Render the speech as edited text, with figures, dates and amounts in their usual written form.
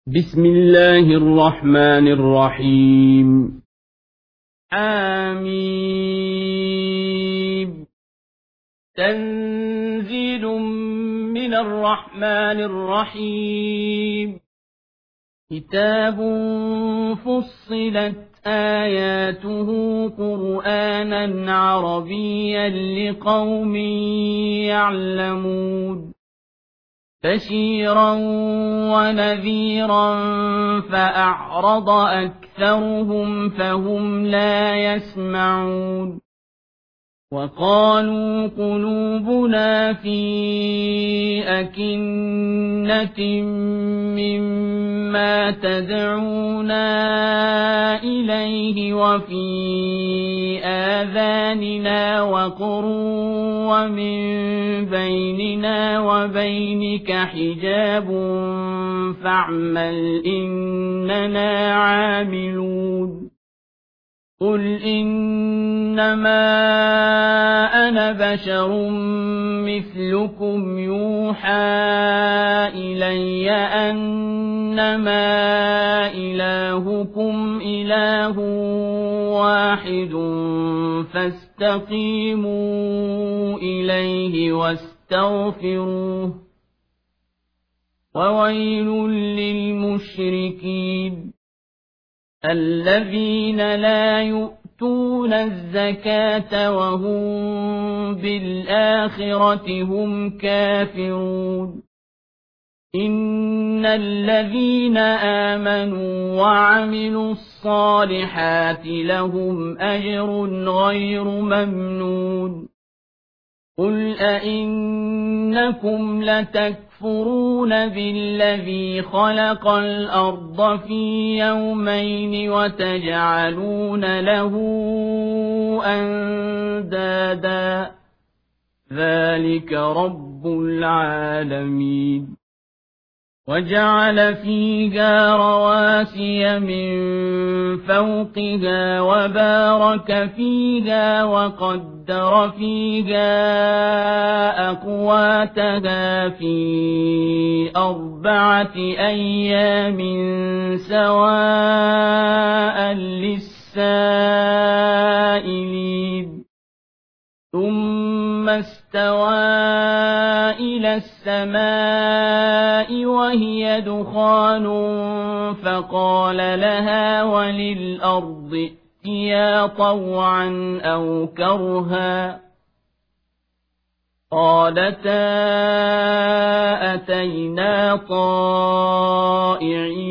بسم الله الرحمن الرحيم. آمين. تنزيل من الرحمن الرحيم. كتاب فصلت آياته قرآنا عربيا لقوم يعلمون بشيرا ونذيرا فأعرض أكثرهم فهم لا يسمعون وقالوا قلوبنا في أكنة مما تدعونا إليه وفي آذاننا وقر ومن بيننا وبينك حجاب فاعمل إننا عاملون قل إنما أنا بشر مثلكم يوحى إلي أنما إلهكم إله واحد فاستقيموا إليه واستغفروه وويل للمشركين الذين لا يؤتون الزكاة وهم بالآخرة هم كافرون إن الذين آمنوا وعملوا الصالحات لهم أجر غير ممنون قل أئنكم لتكفرون بالذي خلق الأرض في يومين وتجعلون له أندادا ذلك رب العالمين وجعل فيها رواسي من فوقها وبارك فيها وقدر فيها أقواتها في 4 أيام سواء للسائلين ثم استوى إلى السماء وهي دخان فقال لها وللأرض ائتيا طوعا أو كرها قالتا أتينا طائعين